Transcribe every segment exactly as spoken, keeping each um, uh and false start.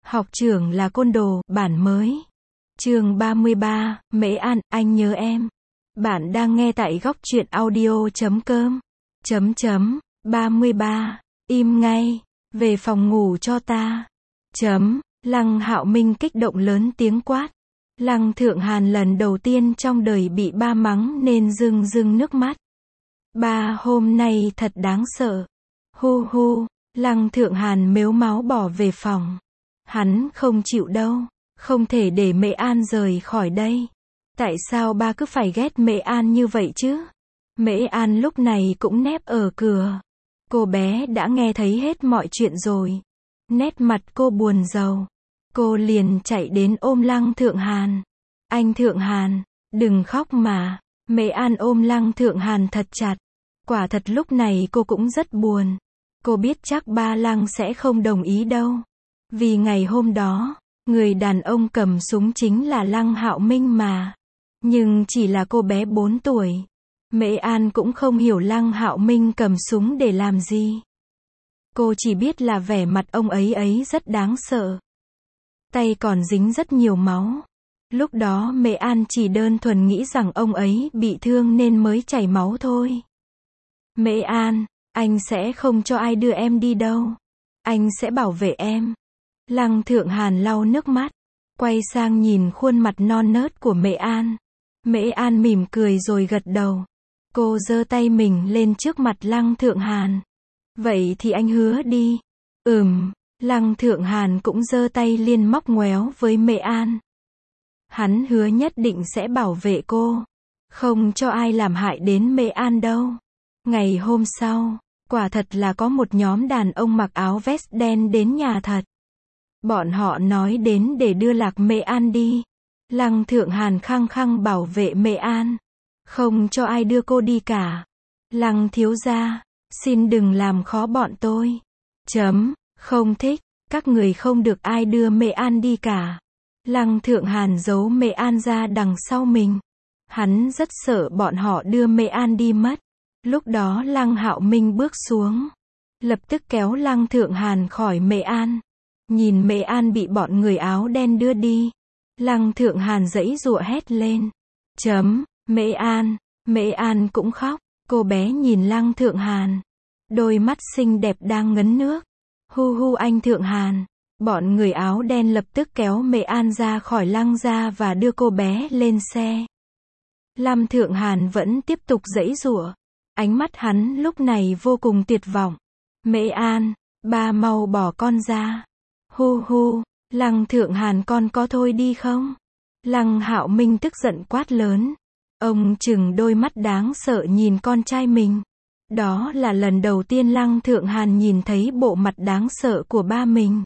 Học trưởng là côn đồ, bản mới. Chương ba mươi ba, Mễ An, anh nhớ em. Bạn đang nghe tại góc truyện audio chấm com. Chấm chấm, ba mươi ba, im ngay, về phòng ngủ cho ta. Chấm, Lăng Hạo Minh kích động lớn tiếng quát. Lăng Thượng Hàn lần đầu tiên trong đời bị ba mắng nên rưng rưng nước mắt. Ba hôm nay thật đáng sợ. Hu hu, Lăng Thượng Hàn mếu máu bỏ về phòng. Hắn không chịu đâu, không thể để Mễ An rời khỏi đây. Tại sao ba cứ phải ghét Mễ An như vậy chứ? Mễ An lúc này cũng nép ở cửa. Cô bé đã nghe thấy hết mọi chuyện rồi. Nét mặt cô buồn rầu. Cô liền chạy đến ôm Lăng Thượng Hàn. Anh Thượng Hàn, đừng khóc mà. Mễ An ôm Lăng Thượng Hàn thật chặt. Quả thật lúc này cô cũng rất buồn. Cô biết chắc ba Lăng sẽ không đồng ý đâu. Vì ngày hôm đó, người đàn ông cầm súng chính là Lăng Hạo Minh mà. Nhưng chỉ là cô bé bốn tuổi. Mễ An cũng không hiểu Lăng Hạo Minh cầm súng để làm gì. Cô chỉ biết là vẻ mặt ông ấy ấy rất đáng sợ. Tay còn dính rất nhiều máu. Lúc đó Mễ An chỉ đơn thuần nghĩ rằng ông ấy bị thương nên mới chảy máu thôi. Mễ An, anh sẽ không cho ai đưa em đi đâu. Anh sẽ bảo vệ em. Lăng Thượng Hàn lau nước mắt, quay sang nhìn khuôn mặt non nớt của Mễ An. Mễ An mỉm cười rồi gật đầu. Cô giơ tay mình lên trước mặt Lăng Thượng Hàn. Vậy thì anh hứa đi. Ừm, Lăng Thượng Hàn cũng giơ tay liên móc ngoéo với Mễ An. Hắn hứa nhất định sẽ bảo vệ cô, không cho ai làm hại đến Mễ An đâu. Ngày hôm sau, quả thật là có một nhóm đàn ông mặc áo vest đen đến nhà thật. Bọn họ nói đến để đưa Lạc Mễ An đi. Lăng Thượng Hàn khăng khăng bảo vệ Mễ An, không cho ai đưa cô đi cả. Lăng thiếu gia, xin đừng làm khó bọn tôi. Chấm, không thích, các người không được ai đưa Mễ An đi cả. Lăng Thượng Hàn giấu Mễ An ra đằng sau mình. Hắn rất sợ bọn họ đưa Mễ An đi mất. Lúc đó Lăng Hạo Minh bước xuống, lập tức kéo Lăng Thượng Hàn khỏi Mễ An. Nhìn Mễ An bị bọn người áo đen đưa đi, Lăng Thượng Hàn giãy giụa hét lên. Chấm, Mễ An, Mễ An cũng khóc. Cô bé nhìn Lăng Thượng Hàn, đôi mắt xinh đẹp đang ngấn nước. Hu hu anh Thượng Hàn. Bọn người áo đen lập tức kéo Mễ An ra khỏi Lăng gia và đưa cô bé lên xe. Lăng Thượng Hàn vẫn tiếp tục giãy giụa. Ánh mắt hắn lúc này vô cùng tuyệt vọng. Mễ An, ba mau bỏ con ra. Hu hu, Lăng Thượng Hàn con có thôi đi không? Lăng Hạo Minh tức giận quát lớn. Ông trừng đôi mắt đáng sợ nhìn con trai mình. Đó là lần đầu tiên Lăng Thượng Hàn nhìn thấy bộ mặt đáng sợ của ba mình.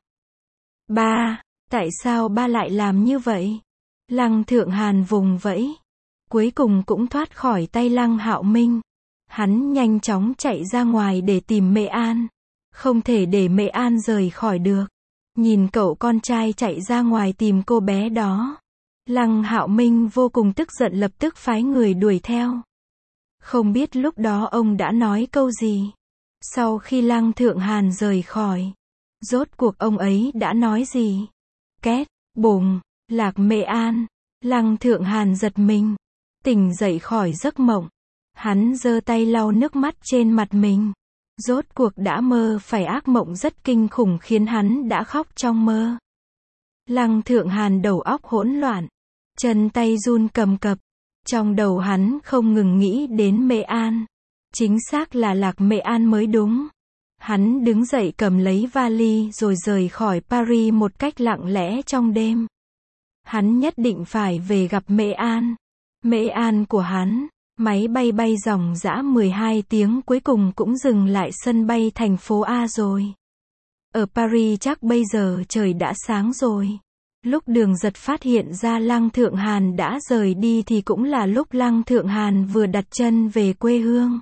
Ba, tại sao ba lại làm như vậy? Lăng Thượng Hàn vùng vẫy. Cuối cùng cũng thoát khỏi tay Lăng Hạo Minh. Hắn nhanh chóng chạy ra ngoài để tìm Mễ An. Không thể để Mễ An rời khỏi được. Nhìn cậu con trai chạy ra ngoài tìm cô bé đó. Lăng Hạo Minh vô cùng tức giận lập tức phái người đuổi theo. Không biết lúc đó ông đã nói câu gì. Sau khi Lăng Thượng Hàn rời khỏi, rốt cuộc ông ấy đã nói gì? Két, bùng, Lạc Mễ An. Lăng Thượng Hàn giật mình, tỉnh dậy khỏi giấc mộng. Hắn giơ tay lau nước mắt trên mặt mình. Rốt cuộc đã mơ phải ác mộng rất kinh khủng khiến hắn đã khóc trong mơ. Lăng Thượng Hàn đầu óc hỗn loạn, chân tay run cầm cập. Trong đầu hắn không ngừng nghĩ đến Mễ An. Chính xác là Lạc Mễ An mới đúng. Hắn đứng dậy cầm lấy vali rồi rời khỏi Paris một cách lặng lẽ trong đêm. Hắn nhất định phải về gặp Mễ An. Mễ An của hắn. Máy bay bay dòng dã mười hai tiếng cuối cùng cũng dừng lại sân bay thành phố A rồi. Ở Paris chắc bây giờ trời đã sáng rồi. Lúc Đường Giật phát hiện ra Lăng Thượng Hàn đã rời đi thì cũng là lúc Lăng Thượng Hàn vừa đặt chân về quê hương.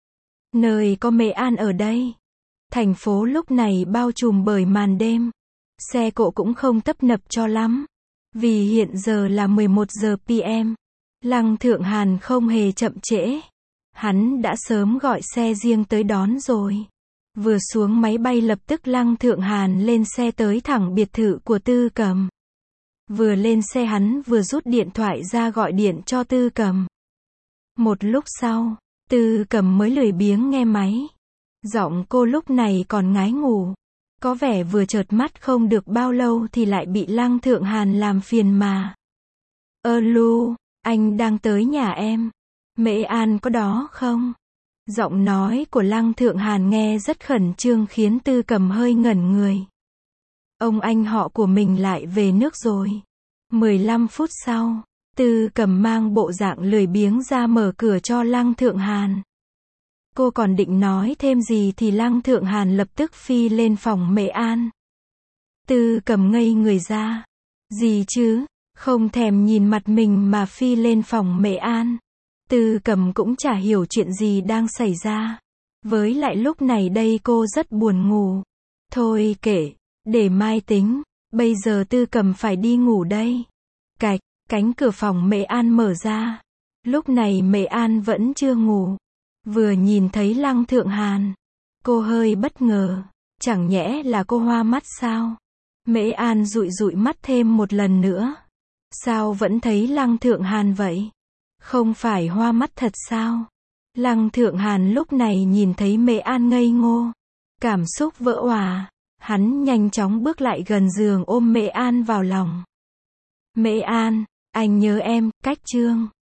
Nơi có Mễ An ở đây. Thành phố lúc này bao trùm bởi màn đêm. Xe cộ cũng không tấp nập cho lắm. Vì hiện giờ là mười một giờ pê em. Lăng Thượng Hàn không hề chậm trễ. Hắn đã sớm gọi xe riêng tới đón rồi. Vừa xuống máy bay lập tức Lăng Thượng Hàn lên xe tới thẳng biệt thự của Tư Cầm. Vừa lên xe hắn vừa rút điện thoại ra gọi điện cho Tư Cầm. Một lúc sau, Tư Cầm mới lười biếng nghe máy. Giọng cô lúc này còn ngái ngủ. Có vẻ vừa chợt mắt không được bao lâu thì lại bị Lăng Thượng Hàn làm phiền mà. Ơ Lu, anh đang tới nhà em. Mễ An có đó không? Giọng nói của Lăng Thượng Hàn nghe rất khẩn trương khiến Tư Cầm hơi ngẩn người. Ông anh họ của mình lại về nước rồi. mười lăm phút sau, Tư Cầm mang bộ dạng lười biếng ra mở cửa cho Lăng Thượng Hàn. Cô còn định nói thêm gì thì Lăng Thượng Hàn lập tức phi lên phòng Mễ An. Tư Cầm ngây người ra. Gì chứ? Không thèm nhìn mặt mình mà phi lên phòng Mễ An. Tư Cầm cũng chả hiểu chuyện gì đang xảy ra. Với lại lúc này đây cô rất buồn ngủ. Thôi kệ, để mai tính. Bây giờ Tư Cầm phải đi ngủ đây. Cạch, cánh cửa phòng Mễ An mở ra. Lúc này Mễ An vẫn chưa ngủ. Vừa nhìn thấy Lăng Thượng Hàn, cô hơi bất ngờ. Chẳng nhẽ là cô hoa mắt sao? Mễ An dụi dụi mắt thêm một lần nữa. Sao vẫn thấy Lăng Thượng Hàn vậy? Không phải hoa mắt thật sao? Lăng Thượng Hàn lúc này nhìn thấy Mễ An ngây ngô. Cảm xúc vỡ òa. Hắn nhanh chóng bước lại gần giường ôm Mễ An vào lòng. Mễ An, anh nhớ em, cách chương.